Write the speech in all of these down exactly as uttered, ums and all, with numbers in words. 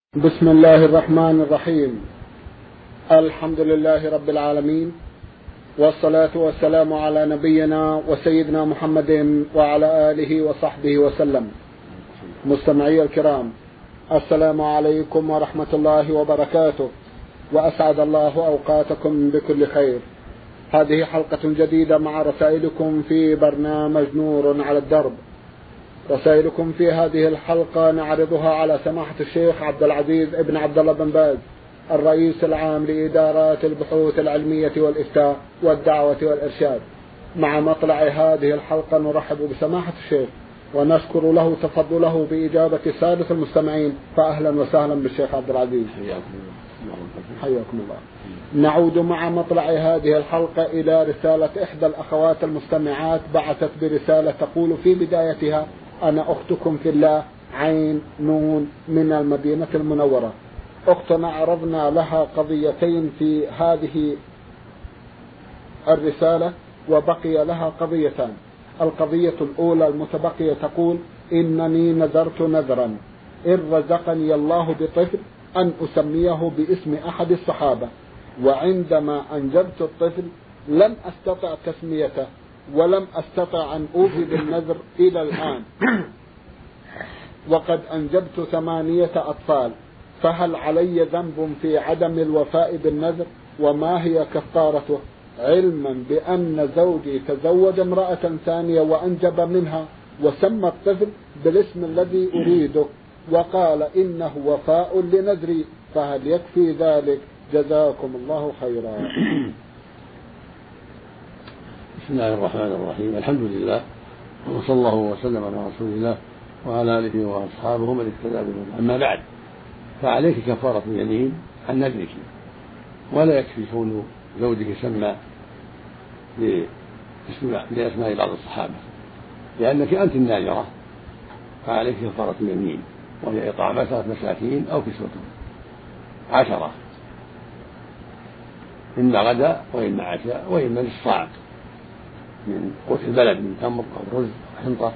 بسم الله الرحمن الرحيم. الحمد لله رب العالمين، والصلاة والسلام على نبينا وسيدنا محمد وعلى آله وصحبه وسلم. مستمعي الكرام، السلام عليكم ورحمة الله وبركاته، وأسعد الله أوقاتكم بكل خير. هذه حلقة جديدة مع رسائلكم في برنامج نور على الدرب. رسائلكم في هذه الحلقة نعرضها على سماحة الشيخ عبد العزيز ابن عبد الله بن باز، الرئيس العام لإدارات البحوث العلمية والإفتاء والدعوة والإرشاد. مع مطلع هذه الحلقة نرحب بسماحة الشيخ ونشكر له تفضله بإجابة سادة المستمعين، فأهلا وسهلا بالشيخ عبد العزيز. حياكم الله. نعود مع مطلع هذه الحلقة إلى رسالة إحدى الأخوات المستمعات، بعثت برسالة تقول في بدايتها: أنا أختكم في الله عين نون من المدينة المنورة. أختنا عرضنا لها قضيتين في هذه الرسالة وبقي لها قضيتان. القضية الأولى المتبقية تقول: إنني نذرت نذرا إن رزقني الله بطفل أن أسميه باسم أحد الصحابة، وعندما أنجبت الطفل لم أستطع تسميته ولم أستطع أن أوفي بالنذر إلى الآن، وقد أنجبت ثمانية أطفال، فهل علي ذنب في عدم الوفاء بالنذر؟ وما هي كفارته؟ علما بأن زوجي تزوج امرأة ثانية وأنجب منها وسمى الطفل بالاسم الذي أريده وقال إنه وفاء لنذري، فهل يكفي ذلك؟ جزاكم الله خيرا. بسم الله الرحمن الرحيم. الحمد لله، وصلى الله وسلم على رسول الله وعلى آله وأصحابه من اهتدى بهداه. أما بعد، فعليك كفارة اليمين عن نذرك، ولا يكفي كون زوجك سمى بأسماء بعض الصحابة، لأنك أنت الناذرة، فعليك كفارة اليمين، وهي إطعام عشرة مساكين أو كسوتهم عشرة، إما غدا وإما عشاء وإما نصف من قوت البلد من تمر أو رز أو حنطة،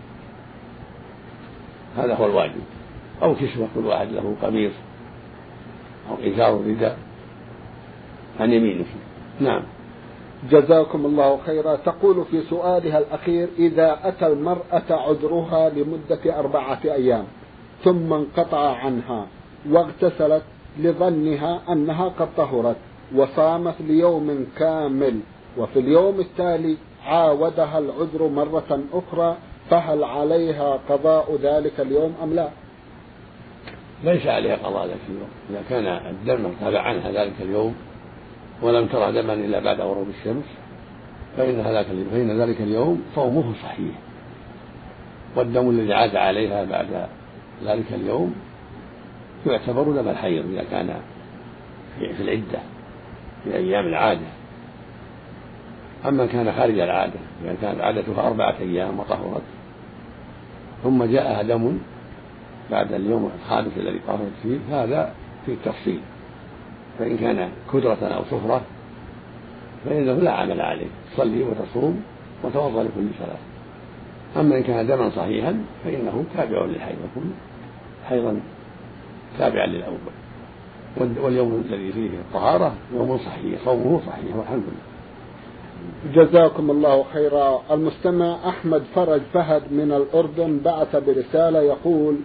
هذا هو الواجب، أو كسوة، كل واحد له قميص أو إزار رداء عن يمينك. نعم. جزاكم الله خيرا. تقول في سؤالها الأخير: إذا أتى المرأة عذرها لمدة أربعة أيام ثم انقطع عنها واغتسلت لظنها أنها قد طهرت وصامت ليوم كامل، وفي اليوم التالي عاودها العذر مرة أخرى، فهل عليها قضاء ذلك اليوم أم لا؟ ليس عليها قضاء ذلك اليوم. إذا كان الدم ارتفع عنها ذلك اليوم ولم ترى دما إلا بعد غروب الشمس فإن ذلك اليوم صومه صحيح، والدم الذي عاد عليها بعد ذلك اليوم يعتبر دم الحيض إذا كان في العدة في أيام العادة. أما كان خارج العادة، إذا كانت عادتها أربعة أيام وطهرت ثم جاءها دم بعد اليوم الخامس الذي طهرت فيه، هذا في التفصيل، فإن كان كدرة أو صفرة فإنه لا عمل عليه، تصلي وتصوم وتوضأ لكل صلاة. أما إن كان دما صحيحا فإنه تابع للحيض، يكون حيضا تابعا للأول، واليوم الذي فيه الطهارة يوم صحيح، صومه صحيح والحمد لله. جزاكم الله خيرا. المستمع أحمد فرج فهد من الأردن بعث برسالة يقول: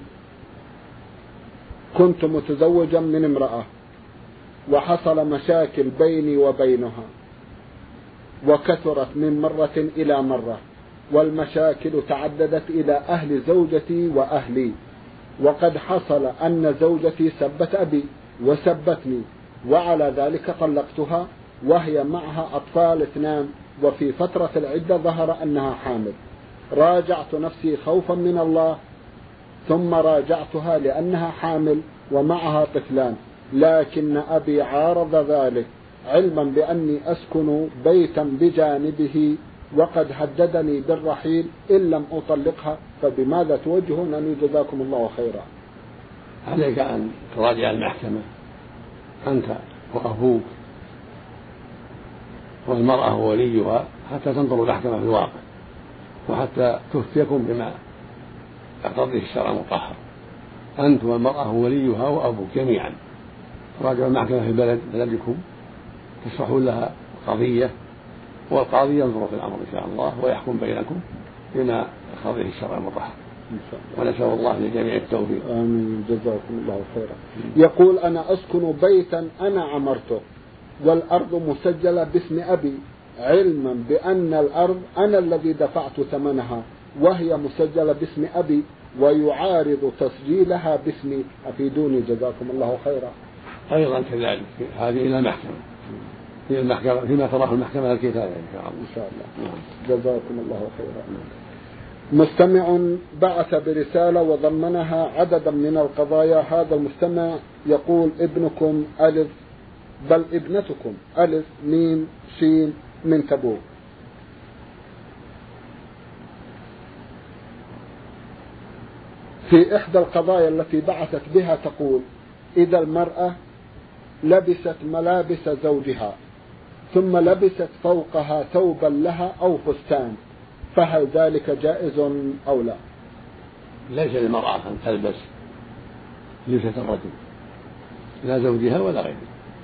كنت متزوجا من امرأة وحصل مشاكل بيني وبينها وكثرت من مرة إلى مرة، والمشاكل تعددت إلى أهل زوجتي وأهلي، وقد حصل أن زوجتي سبت أبي وسبتني، وعلى ذلك طلقتها وهي معها أطفال اثنان، وفي فترة العدة ظهر أنها حامل. راجعت نفسي خوفا من الله، ثم راجعتها لأنها حامل ومعها طفلان، لكن أبي عارض ذلك علما بأني أسكن بيتا بجانبه، وقد هددني بالرحيل إن لم أطلقها، فبماذا توجهونني؟ جزاكم الله خيرا. عليك أن تراجع المحكمة أنت وأبوك والمرأة ووليها حتى تنظر المحكمة في الواقع، وحتى تفتيكم بما يقتضيه الشرع المطهر. أنت والمرأة وليها وأبوك جميعا، راجعوا المحكمة في بلد بلدكم تشرحون لها قضية، والقاضي ينظر في الأمر إن شاء الله ويحكم بينكم بما يقتضيه الشرع المطهر. ونسأل الله لجميع التوفيق. آمين. جزاكم الله خيرا. يقول: أنا أسكن بيتا أنا عمرته والأرض مسجلة باسم أبي، علما بأن الأرض أنا الذي دفعت ثمنها وهي مسجلة باسم أبي ويعارض تسجيلها باسمي، أفيدوني جزاكم الله خيرا. أيضا كذلك هذه إلى المحكمة، في المحكمة فيما تراه المحكمة الكتابة إن شاء الله. إن شاء الله. جزاكم الله خيرا. مستمع بعث برسالة وضمنها عددا من القضايا. هذا المستمع يقول: ابنكم ألف بل ابنتكم ألف ميم شين من تبوك. في إحدى القضايا التي بعثت بها تقول: إذا المرأة لبست ملابس زوجها ثم لبست فوقها ثوبا لها أو فستان، فهل ذلك جائز أو لا؟ ليس للمرأة أن تلبس لبسة الرجل، لا زوجها ولا غيره.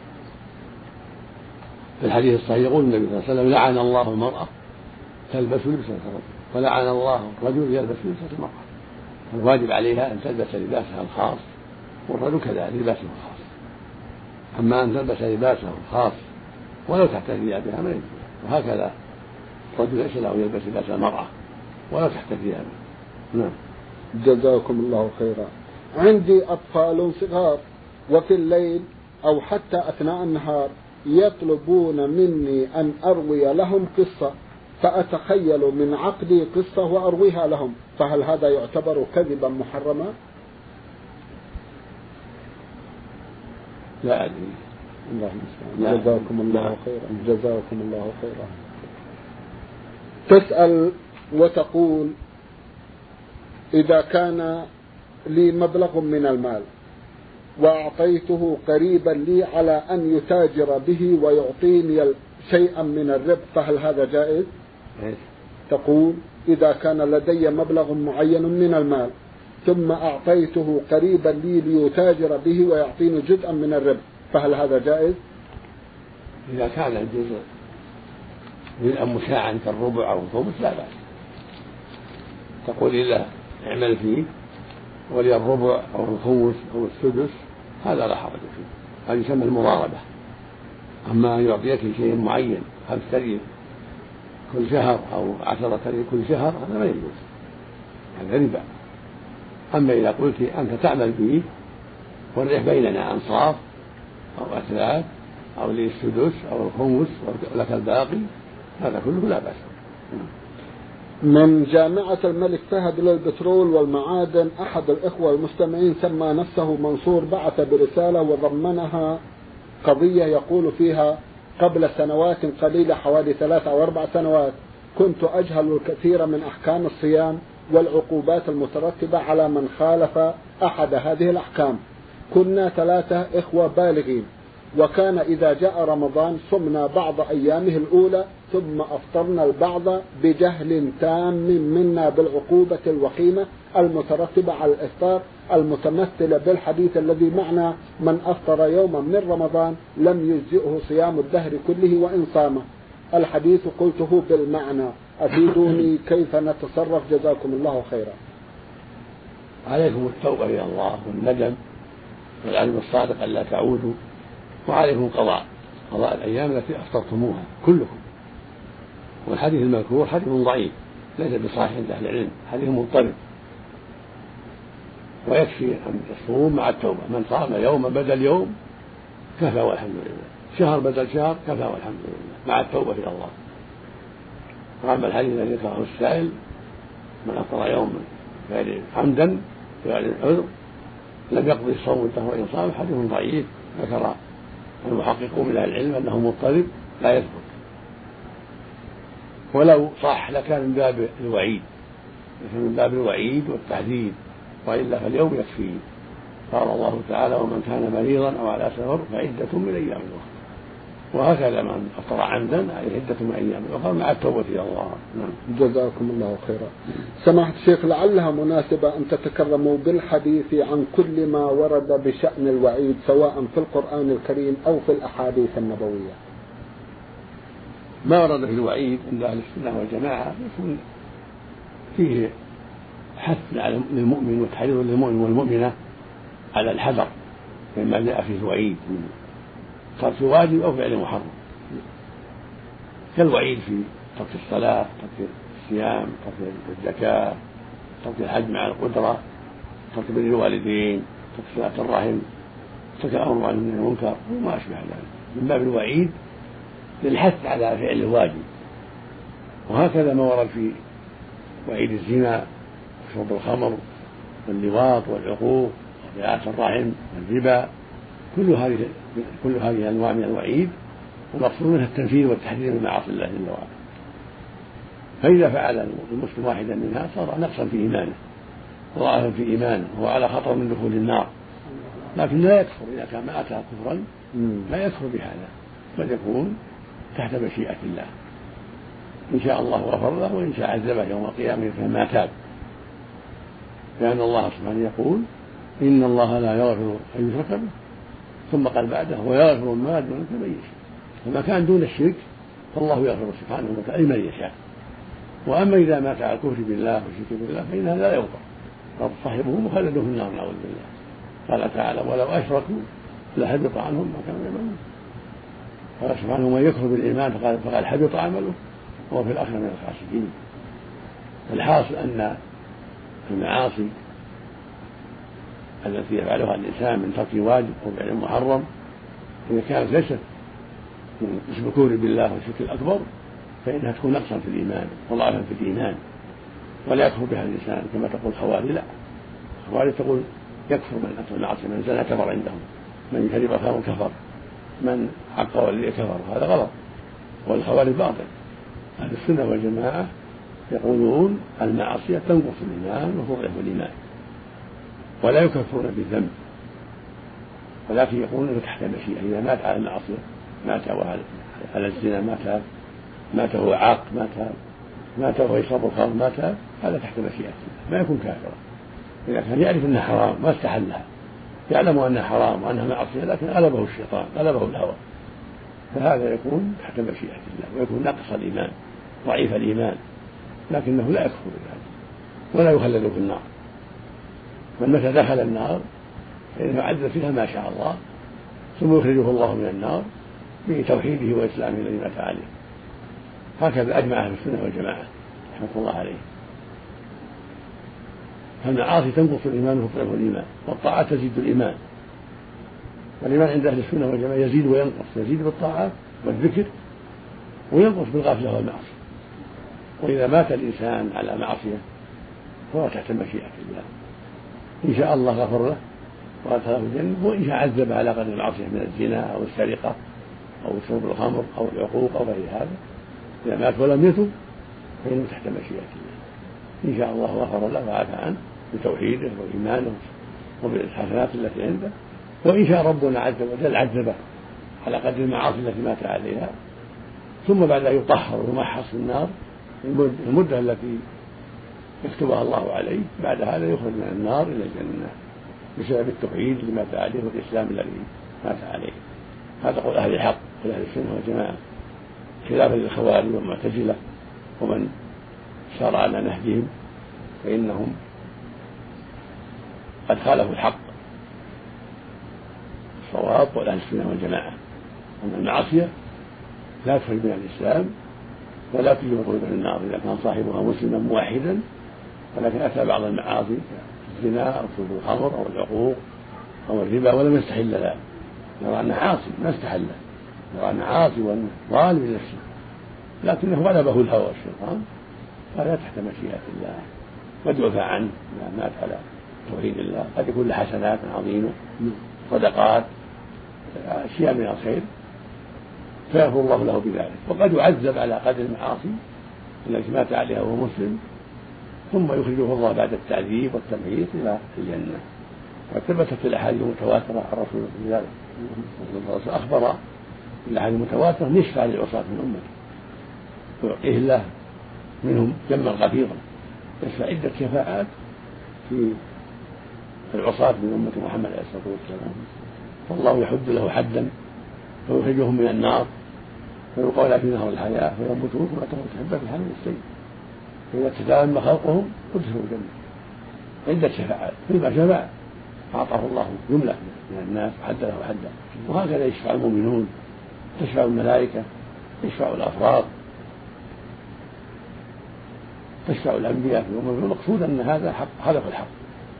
في الحديث الصحيح يقول النبي صلى الله عليه وسلم: لعن الله المرأة تلبس لبسة الرجل ولعن الله الرجل يلبس لبسة المرأة. الواجب عليها أن تلبس لباسها الخاص، والرجل كذلك لباسه الخاص. أما أن تلبس لباسه الخاص ولو تحت ثيابها ما يجوز، وهكذا الرجل ليس له يلبس لباس المرأة ولو تحت ثيابه. نعم. جزاكم الله خيرا. عندي أطفال صغار وفي الليل أو حتى أثناء النهار يطلبون مني أن أروي لهم قصة، فأتخيل من عقدي قصة وأرويها لهم، فهل هذا يعتبر كذبا محرما؟ لا أدري. الله المستعان. جزاكم الله خيرا. جزاكم الله خيرا. تسأل وتقول: إذا كان لي مبلغ من المال وأعطيته قريبا لي على أن يتاجر به ويعطيني شيئا من الربح، فهل هذا جائز؟ تقول: إذا كان لدي مبلغ معين من المال ثم أعطيته قريبا لي ليتاجر به ويعطيني جزءا من الربح، فهل هذا جائز؟ إذا كان الجزء جزءا مشاعا كالربع أو الخمس لا بأس، تقول له اعمل فيه ولي الربع أو الخمس أو السدس، هذا لا حرج فيه، هذا يسمى المضاربة. أما أن يعطيك شيء معين خمس ريال كل شهر أو عشرة ريال كل شهر، هذا ما يجوز، هذا ربا. أما إذا قلت أنت تعمل فيه والربح بيننا أنصاف أو أثلاث أو لي السدس أو الخمس ولك الباقي، هذا كله لا بأس. من جامعة الملك فهد للبترول والمعادن أحد الإخوة المستمعين سمى نفسه منصور، بعث برسالة وضمنها قضية يقول فيها: قبل سنوات قليلة حوالي ثلاث أو أربع سنوات كنت أجهل الكثير من أحكام الصيام والعقوبات المترتبة على من خالف أحد هذه الأحكام. كنا ثلاثة إخوة بالغين، وكان إذا جاء رمضان صمنا بعض أيامه الأولى ثم أفطرنا البعض بجهل تام منا بالعقوبة الوخيمة المترتبة على الإفطار المتمثلة بالحديث الذي معنا: من أفطر يوما من رمضان لم يجزئه صيام الدهر كله وإن صامه. الحديث قلته بالمعنى، أفيدوني كيف نتصرف جزاكم الله خيرا. عليكم التوبة إلى الله والندم والعلم الصادق ألا تعودوا، وعليكم قضاء قضاء الأيام التي أفطرتموها كلكم. والحديث المذكور حديث ضعيف ليس بصحيح عند أهل العلم، حديث مضطرب، ويكفي أن تصوم مع التوبة. من صام يوما بدل يوم كفى والحمد لله، شهر بدل شهر كفى والحمد لله، مع التوبة إلى الله. وأما الحديث الذي ذكره السائل: من أفطر يوما غير حمدا غير العذر لم يقضي الصوم الدهر وإن صام، حديث ضعيف ذكر المحققون من أهل العلم أنه مضطرب لا يثبت، ولو صح لكان من باب الوعيد، لكن من باب الوعيد والتحذير، وإلا فاليوم يكفيه. قال الله تعالى: ومن كان مريضا أو على سفر فعدة من أيام أخرى. وهكذا من أفطر عمدا عليه عدة من أيام أخرى مع التوبة إلى الله. نعم. جزاكم الله خيرا. سماحة الشيخ، لعلها مناسبة أن تتكرموا بالحديث عن كل ما ورد بشأن الوعيد سواء في القرآن الكريم أو في الأحاديث النبوية. ما ورد في الوعيد عند أهل السنة والجماعة يكون فيه حث على المؤمن وتحريض للمؤمن والمؤمنة على الحذر مما جاء فيه الوعيد من ترك واجب أو فعل محرم، كالوعيد في ترك الصلاة، ترك الصيام، ترك الزكاة، ترك الحج مع القدرة، ترك بر الوالدين، ترك صلاة الرحم، ترك الأمر عن المنكر وما أشبه ذلك من باب الوعيد للحث على فعل الواجب. وهكذا ما ورد في وعيد الزنا وشرب الخمر واللواط والعقوق وقطيعة الرحم والربا، كل هذه كل هذه أنواع من الوعيد والمقصود منها التنفيذ والتحذير من معاصي الله جل وعلا. فإذا فعل المسلم واحدا منها صار نقصا في إيمانه وضعفا في إيمانه وهو على خطر من دخول النار، لكن لا يكفر إذا كان ما أتى كفرا لا يكفر بهذا، بل يكون تحت مشيئة الله، إن شاء الله غفر له وإن شاء عذبه يوم القيامة كما تاب، لأن الله سبحانه يقول إن الله لا يغفر أن يشرك به ثم قال بعده ويغفر ما دون ذلك لمن يشاء، فما كان دون الشرك فالله يغفر سبحانه وتعالى لمن يشاء. وأما إذا مات على الكفر بالله والشرك بالله فإن هذا لا يغفر، قد صاحبه مخلد في النار نعوذ بالله. قال تعالى ولو أشركوا لحبط عنهم ما كانوا يعملون. قال سبحانه ومن يكفر بالإيمان فقال, فقال حبط عمله وهو في الآخرة من الخاسرين. الحاصل أن المعاصي التي يفعلها الإنسان من ترك واجب أو فعل محرم إذا كانت ليست من الكفر بالله والشرك الأكبر فإنها تكون نقصا في الإيمان وضعفا في الإيمان ولا يكفر بها الإنسان كما تقول الخوارج. لا، الخوارج تقول يكفر من أتى المعاصي، من زنى كفر عندهم، من كذب خمر كفر، من حق ولي كفر، هذا غلط والخوارج باطل. أهل السنة والجماعة يقولون المعصية تنقص الإيمان وتضعف الإيمان ولا يكفرون بالذنب، ولكن يقولون تحت مشيئة. إذا مات على المعصية مات على الزنا مات مات وهو عاق مات مات وهو يشرب الخمر مات، هذا تحت مشيئة الله ما يكون كافرا. إذا كان يعرف أنها حرام ما استحلها، يعلم أنها حرام وأنها معصية لكن غلبه الشيطان غلبه الهوى، فهذا يكون تحت مشيئة الله ويكون نقص الإيمان ضعيف الإيمان، لكنه لا يكفر بذلك ولا يخلد في النار. من متى دخل النار فإنه يعذب فيها ما شاء الله ثم يخرجه الله من النار بتوحيده وإسلامه الذي مات عليه. هكذا أجمع أهل السنة والجماعة رحمة الله عليه. فالمعاصي تنقص الإيمان وتضعف الإيمان، والطاعات تزيد الإيمان. والإيمان عند أهل السنة والجماعة يزيد وينقص، يزيد بالطاعات والذكر وينقص بالغفلة والمعصية. وإذا مات الإنسان على معصية فهو تحت مشيئة الله، إن شاء الله غفر له وأدخله الجنة، وإن شاء عذب على قدر المعصية من الزنا أو السرقة أو شرب الخمر أو العقوق أو غير هذا. إذا مات ولم يتب فإنه تحت مشيئة الله، إن شاء الله غفر له وعفى عنه بتوحيده وإيمانه وبالحسنات التي عنده، وإن شاء ربنا عز وجل عذبه على قدر المعاصي التي مات عليها، ثم بعد أن يطهر ويمحص في النار المدة التي يكتبها الله عليه، بعد هذا يخرج من النار إلى الجنة بسبب التوحيد الذي مات عليه والإسلام الذي مات عليه. هذا قول أهل الحق وأهل السنة والجماعة، خلافا للخوارج والمعتزلة ومن سار على نهجهم فإنهم قد خالفوا الحق الصواب والأهل السنة والجماعة أن المعصية لا تخرج من الإسلام ولا تجب الخروج من النار إذا كان صاحبها مسلما موحدا، ولكن أتى بعض المعاصي الزنا أو شرب الخمر أو العقوق أو الربا ولم يستحل ذلك، يرى أنه عاصي ما استحله، يرى أنه عاصي وأنه ظالم لنفسه لكنه غلبه الهوى والشيطان، هذا تحت مشيئة الله ودعف عنه إذا مات على توحيد الله. قد يكون له حسنات عظيمة صدقات أشياء من الخير فيغفر الله له بذلك، وقد يعذب على قدر المعاصي التي مات عليها وهو مسلم ثم يخرجه الله بعد التعذيب والتمحيص إلى الجنة. وثبتت الأحاديث المتواترة عن رسول الله ذلك، الرسول أخبر الأحاديث المتواترة يشفع للعصاة من أمته ويعطيه الله منهم جما غفيرا، يشفع عدة شفاعات في العصاة من أمة محمد عليه الصلاة والسلام، فالله يحد له حدا ويخرجهم من النار ويلقون في نهر الحياة فينبتون كما تنبت الحبة في الحمل السيد، فإذا تتم خلقهم ادخلوا الجنة. عدة شفاعات فيما شفع أعطاه الله جملة من الناس وحد له حدا، وهكذا يشفع المؤمنون، تشفع الملائكة، يشفع الأفراد، تشفع الأنبياء في الأمم. المقصود أن هذا حق، هذا هو الحق،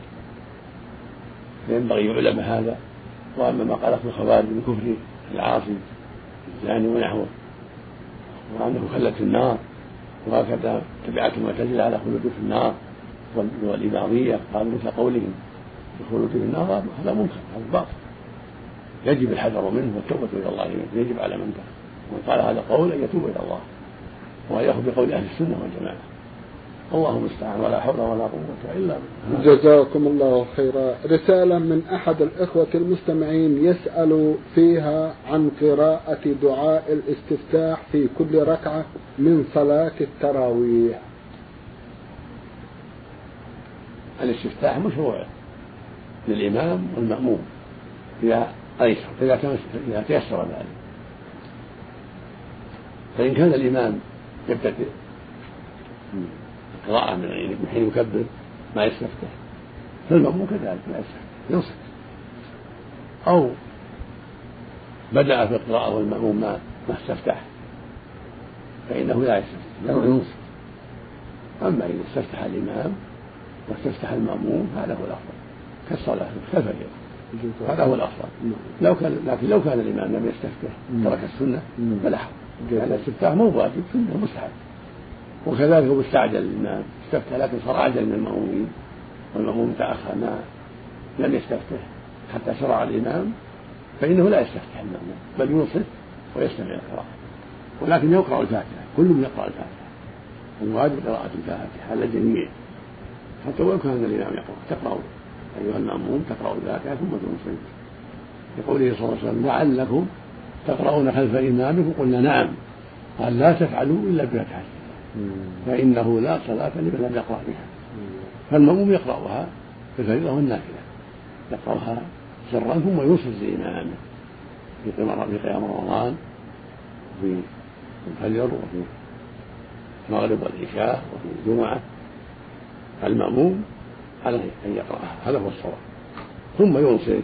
فينبغي يعلم هذا. وأما ما قاله الخوارج من كفر العاصي الزاني ونحوه وأنه خلد في النار، وهكذا تبعات المعتزلة على خلود في النار والإباضية قالوا مثل قولهم الخلود في النار، هذا منكر، هذا باطل، يجب الحذر منه والتوبة إلى الله منه، يجب على من قال هذا قول أن يتوب إلى الله وأن يأخذ بقول أهل السنة والجماعة. الله المستعان، ولا حول ولا قوة إلا بالله. جزاكم الله خيرا. رسالة من أحد الإخوة المستمعين يسأل فيها عن قراءة دعاء الاستفتاح في كل ركعة من صلاة التراويح. الاستفتاح مشروع للإمام والمأموم إذا أيسر، إذا تيسر ذلك، فإن كان الإمام يبتدئ قراءة من حين يكبر ما يستفتح، فالمأموم كذلك لا يستفتح، ينصت، أو بدأ في القراءة والمأموم ما ما استفتح فإنه لا يستفتح، ينصت. أما إذا استفتح الإمام واستفتح المأموم هذا هو الأفضل كالصلاة كالفجر، هذا هو الأفضل. لو كان لكن لو كان الإمام لم يستفتح ترك السنة فلا حرج، لأن الاستفتاح مو واجب، سنة مستحب. وكذلك هو استعجل الإمام استفتح لكن صار أعجل من المأمومين والمأموم تأخر ما لم يستفتح حتى شرع الإمام، فإنه لا يستفتح المأموم بل ينصت ويستمع القراءة، ولكن يقرأ الفاتحة، كلهم يقرأ الفاتحة، الواجب قراءة الفاتحة على الجميع حتى ولو كان الإمام يقرأ، تقرأ أيها المأموم تقرأ الفاتحة ثم تنصت، يقوله صلى الله عليه وسلم لعلكم تقرؤون خلف إمامكم، قلنا نعم، قال لا تفعلوا إلا بفتحة فإنه لا صلاة لمن لم يقرأ بها. فالمأموم يقرأها في الفريضة والنافلة، يقرأها سرا ثم ينصت لإمامه في قيام رمضان وفي الفجر وفي المغرب والعشاء وفي الجمعة. المأموم عليه أن يقرأها، هذا هو الصواب، ثم ينصت.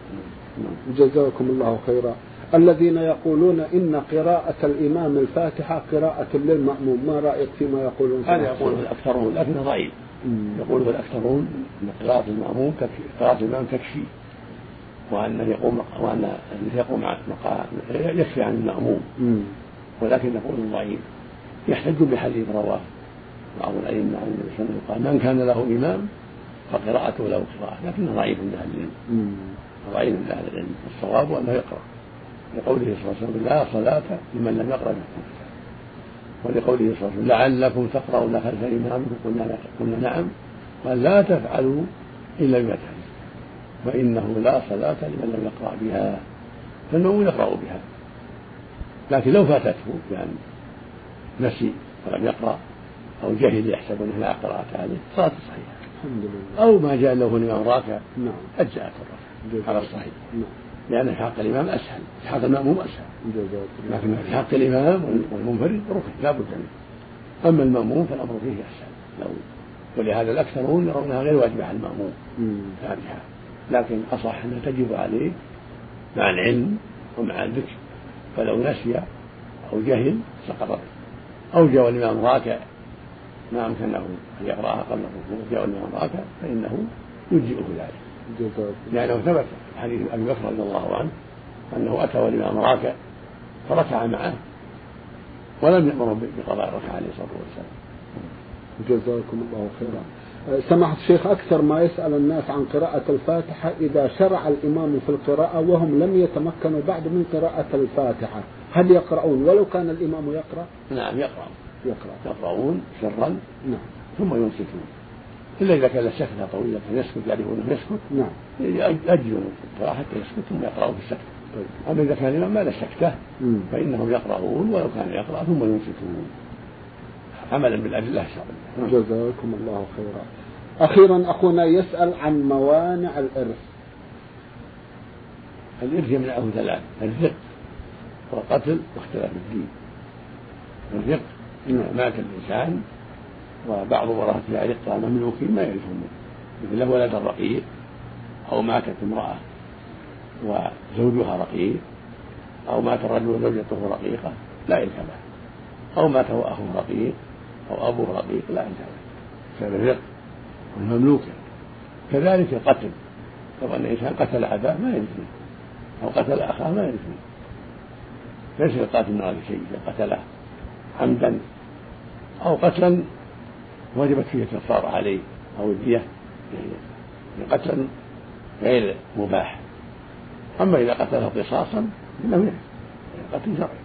جزاكم الله خيرا. الذين يقولون إن قراءة الإمام الفاتحة قراءة للمأموم، ما رأيك فيما يقولون؟ هذا يقوله الأكثرون لكنه ضعيف، يقوله الأكثرون أن قراءة المأموم تكفي، قراءة الإمام تكفي، وأنه يقوم وأن يقوم يكفي عن المأموم، ولكن يقول ضعيف. يحتج بحديث رواه بعض الأئمة عن النبي صلى الله عليه وسلم قال من كان له إمام فقراءته له قراءة، لكنه ضعيف عند أهل العلم، ضعيف عند أهل العلم. الصواب أنه يقرأ، لقوله صلى الله عليه وسلم لا صلاة لمن لم يقرأ بالفاتحة، ولقوله صلى الله عليه وسلم لعلكم تقرؤون خلف إمامكم، قلنا نعم، قال لا تفعلوا إلا بفتحة فإنه لا صلاة لمن لم يقرأ بها، فالمأموم يقرأ بها، لكن لو فاتته يعني نسي ولم يقرأ أو جهل يحسب أنه لا قراءة عليه صلاة صحيحة الحمد لله، أو ما جاء له الإمام راكع نعم أجزأت الركعة على الصحيح، نعم، لأن في حق الإمام أسهل، في حق المأموم أسهل، لكن في حق الإمام والمنفرد ركن لا بد منه. أما المأموم فالأمر فيه أسهل لو، ولهذا الأكثرون يرونها غير واجبة على المأموم فاتحة، لكن أصح أنها تجب عليه مع العلم ومع الذكر، فلو نسي أو جهل سقطت، أو جاء الإمام راكع ما أمكنه أن يقرأها قبل الركوع جاء الإمام راكع فإنه يجزئه ذلك، لأنه ثبت حديث أبي بكر رضي الله عنه أنه أتى والإمام راكع فركع معه ولم يأمر بقضاء الركعة عليه الصلاة والسلام. جزاكم الله خيرا. سماحة الشيخ، أكثر ما يسأل الناس عن قراءة الفاتحة إذا شرع الإمام في القراءة وهم لم يتمكنوا بعد من قراءة الفاتحة، هل يقرؤون ولو كان الإمام يقرأ؟ نعم يقرأ، يقرأ. يقرؤون سرا نعم ثم ينصتون، إلا إذا كان سكتة طويلة يسكت يعرفونه يسكت نعم يأجلوا القراءة حتى يسكت ثم يقرأوا في السكتة. طيب. أما إذا كان الإمام ما له سكتة فإنهم يقرؤون ولو كان يقرأ ثم ينصتون عملا بالأدلة الشرعية. جزاكم الله خيرا. أخيرا أخونا يسأل عن موانع الإرث. الإرث يمنعه ثلاث: الرق والقتل واختلاف الدين. الرق إذا مات الإنسان وبعض ورثته رقة مملوكين ما يرثهم، مثل له ولد رقيق أو ماتت امرأة وزوجها رقيق أو مات الرجل وزوجته رقيقة لا يرث له، أو مات أخوه رقيق أو أبوه رقيق لا يرث له بسبب الرق والمملوك. كذلك القتل، لو أن إنسان قتل أباه ما يرثه أو قتل أخاه ما يرثه، ليس القاتل من هذا الشيء إذا قتله عمدا أو قتلا وجبت فيه الكفارة عليه أو الدية يعني قتلا غير مباح. أما إذا قتله قصاصا فإنه يرث قتل شرعي،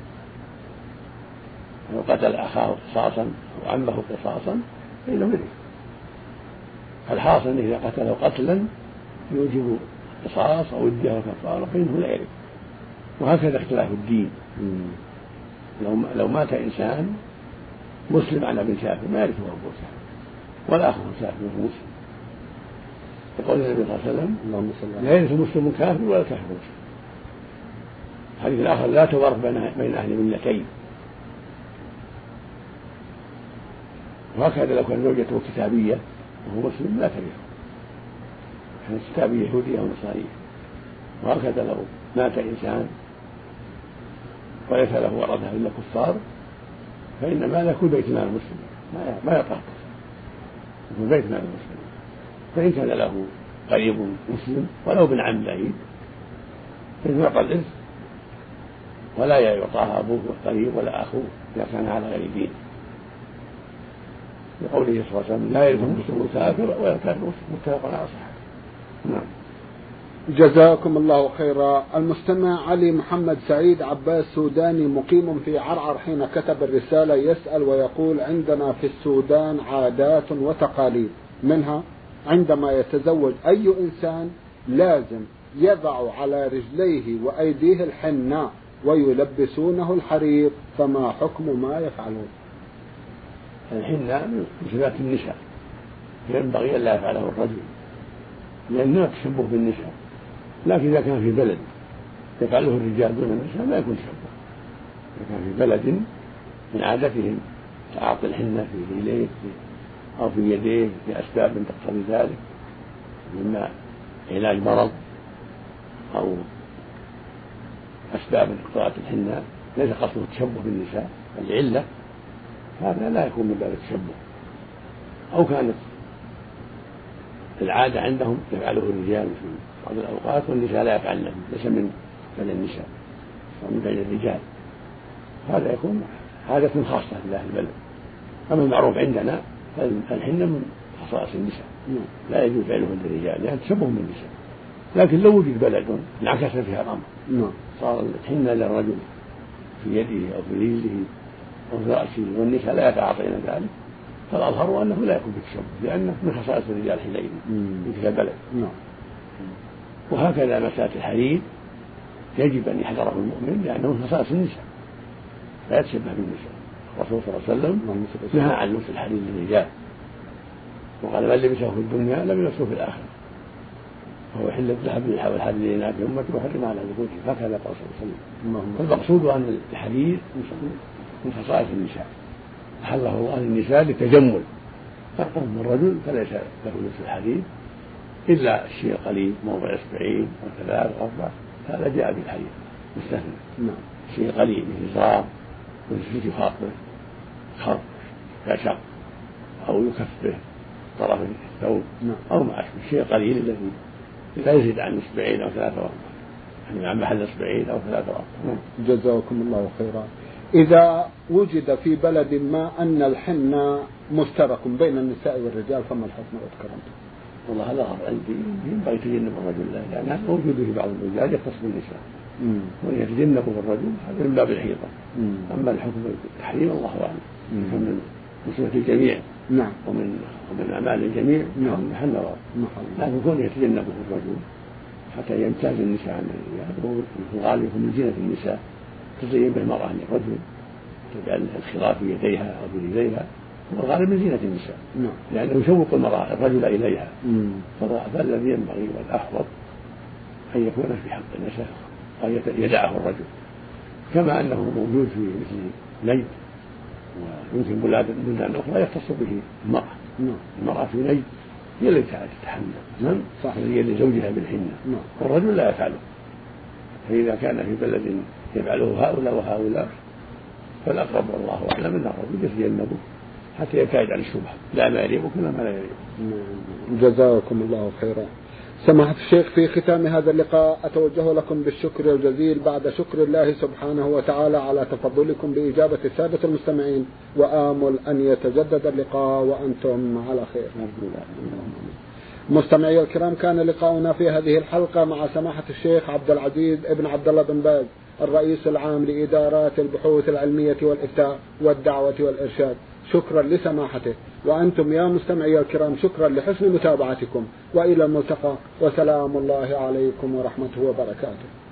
لو قتل أخاه قصاصا أو عمه قصاصا فإنه يرث. الحاصل إذا قتله قتلا يوجب قصاص أو الدية أو كفارة فإنه لا يرث. وهكذا اختلاف الدين، لو لو مات إنسان مسلم على ابن كافر ما يرثه أبوه كافر ولا أخوه كافر وهو مسلم، يقول النبي صلى الله عليه وسلم لا يرث مسلم كافر ولا كافر مسلم. الحديث الآخر لا توارث بين أهل ملتين. وهكذا لو كان زوجته كتابية وهو مسلم لا ترثه، كانت كتابية يهودية ونصارية. وهكذا لو مات إنسان وليس له ورثة إلا كفار فإن ماله كل بيت مال المسلم ما يطهر، يكون بيت مال المسلم. فإن كان له قريب مسلم ولو بن عم بعيد فإنه يعطى الإرث ولا يعطاها أبوه والقريب ولا أخوه إذا كان على غير دين، لقوله صلى الله عليه وسلم لا يرث المسلم الكافر ولا الكافر مسلم، متفق على صحته. نعم. جزاكم الله خيرا. المستمع علي محمد سعيد عباس سوداني مقيم في عرعر حين كتب الرسالة يسأل ويقول: عندنا في السودان عادات وتقاليد، منها عندما يتزوج أي إنسان لازم يضع على رجليه وأيديه الحناء ويلبسونه الحرير، فما حكم ما يفعلون؟ الحناء من صفات النساء ينبغي أن لا يفعله الرجل لأنه تشبه بالنساء، لكن إذا كان في بلد يفعله الرجال دون النساء لا يكون تشبه. إذا كان في بلد من عادتهم تعاطي الحنة في رجليه أو في يديه لأسباب تقتضي ذلك، إما علاج مرض أو أسباب اقتضاء الحنة ليس قصده التشبه بالنساء العلة، هذا لا يكون من باب التشبه. أو كانت العادة عندهم يفعله الرجال في بعض الأوقات والنساء لا يفعلنه، ليس من بين النساء ومن بين الرجال، هذا يكون عادة خاصة لله البلد. أما المعروف عندنا فالحنة من خصائص النساء لا يجوز فعله للرجال لأن تشبه بالنساء، لكن لو وجد بلد انعكس فيها الأمر صار الحنة للرجل في يده أو في رجله أو في رأسه والنساء لا يتعاطين ذلك، فالأظهر أنه لا يكون بالتشبه لأنه من خصائص الرجال حينئذ في تلك البلد. وهكذا مسألة الحرير يجب أن يحذره المؤمن لأنه من خصائص النساء لا يتشبه بالنساء. الرسول صلى الله عليه وسلم نهى عن لبس الحرير للرجال وقال من لبسه في الدنيا لم يلبسه في الآخرة، فهو حل الذهب والحرير لناس أمته وحرم على ذكورهم، هكذا قال صلى الله عليه وسلم. فالمقصود أن الحرير من خصائص النساء أحله الله للنساء للتجمل، أما الرجل فليس له لبس الحرير إلا الشيء القليل موضع إصبعين أو ثلاث أو أربع، هذا جاء بالحرير مستثنى. نعم. شيء قليل مثل زرار مثل خاطبه خط كشق أو يكفه طرف الثوب أو ما أشبه الشيء قليل الذي لا يزيد عن إصبعين أو ثلاثة أو يعني عن محل إصبعين أو ثلاثة أو. جزاكم الله خيرا. إذا وجد في بلد ما أن الحنة مشترك بين النساء والرجال فما الحكم أذكرته؟ والله هذا غير عندي ينبغي يتجنب الرجل له لأن هذا موجود في بعض الرجال يختص بالنساء ويتجنبه الرجل هذا من باب الحيطة. أما الحكم التحريم الله أعلم. من سنة الجميع نعم ومن ومن أعمال الجميع نعم محل نظر، لكن كونه يتجنبه الرجل حتى يمتاز النساء عن الرجال، والغالب يكون من زينة النساء تزين بالمرأة للرجل، تجعل الخراف في يديها أو في رجليها، والغالب من زينة النساء نعم. لأنه يشوق المرأة الرجل إليها، فالذي ينبغي والأحوط أن يكون في حق النساء أن يدعه الرجل، كما أنه موجود في مثل نجد، ويمكن بلدان أخرى يختص به المرأة. المرأة في نجد هي التي تتحمل نعم هي لزوجها بالحنة، والرجل لا يفعله. فإذا كان في بلد يفعله هؤلاء وهؤلاء فالأقرب والله أعلم أن الرجل يتجنبه حتى يبتعد عن الشبهة، لا ما يريبك ولا ما لا يريبك. جزاكم الله خيرا. سماحة الشيخ، في ختام هذا اللقاء أتوجه لكم بالشكر الجزيل بعد شكر الله سبحانه وتعالى على تفضلكم بإجابة السادة المستمعين، وآمل أن يتجدد اللقاء وأنتم على خير. مستمعي الكرام، كان لقاؤنا في هذه الحلقة مع سماحة الشيخ عبد العزيز ابن عبد الله بن باز، الرئيس العام لإدارات البحوث العلمية والإفتاء والدعوة والإرشاد. شكرا لسماحته، وأنتم يا مستمعي الكرام شكرا لحسن متابعتكم، وإلى الملتقى، وسلام الله عليكم ورحمته وبركاته.